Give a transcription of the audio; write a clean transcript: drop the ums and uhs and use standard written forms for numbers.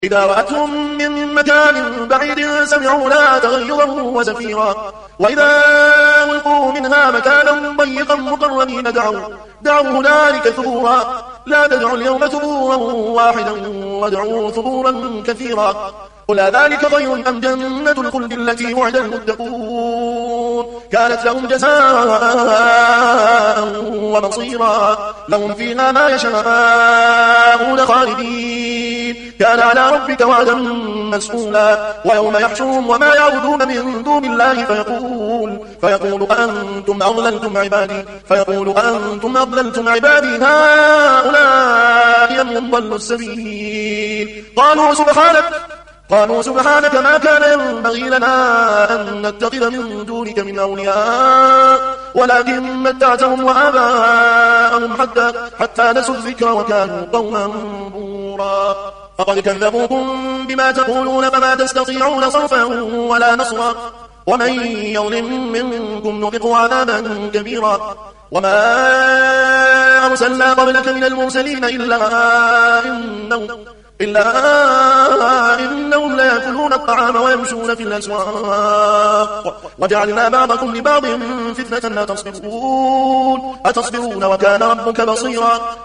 إذا رأتهم من مكان بعيد سمعوا لها تغيظا وزفيرا وإذا ألقوا منها مكانا ضيقا مقرنين دعوا هنالك ثبورا لا تدعوا اليوم ثبورا واحدا وادعوا ثبورا كثيرا قل ذلك خير أم جنة الخلد التي وعد المتقون كانت لهم جزاء ومصيرا لهم فيها ما يشاءون خالدين كان على ربك وعدا مسئولا ويوم يحشرهم وما يعبدون من دون الله فيقول أأنتم أضللتم عبادي هؤلاء أم ضلوا السبيل قالوا سبحانك ما كان ينبغي لنا أن نتخذ من دونك من أولياء ولكن متعتهم وآباءهم حتى نسوا الذكر وكانوا قوما بورا فقد كذبوكم بما تقولون فما تستطيعون صرفا ولا نصرا ومن يظلم منكم نذقه عذابا كبيرا وما أرسلنا قبلك من المرسلين إلا إنهم ليأكلون الطعام ويمشون في الأسواق وجعلنا بعضكم لبعض فتنة أتصبرون وكان ربك بصيرا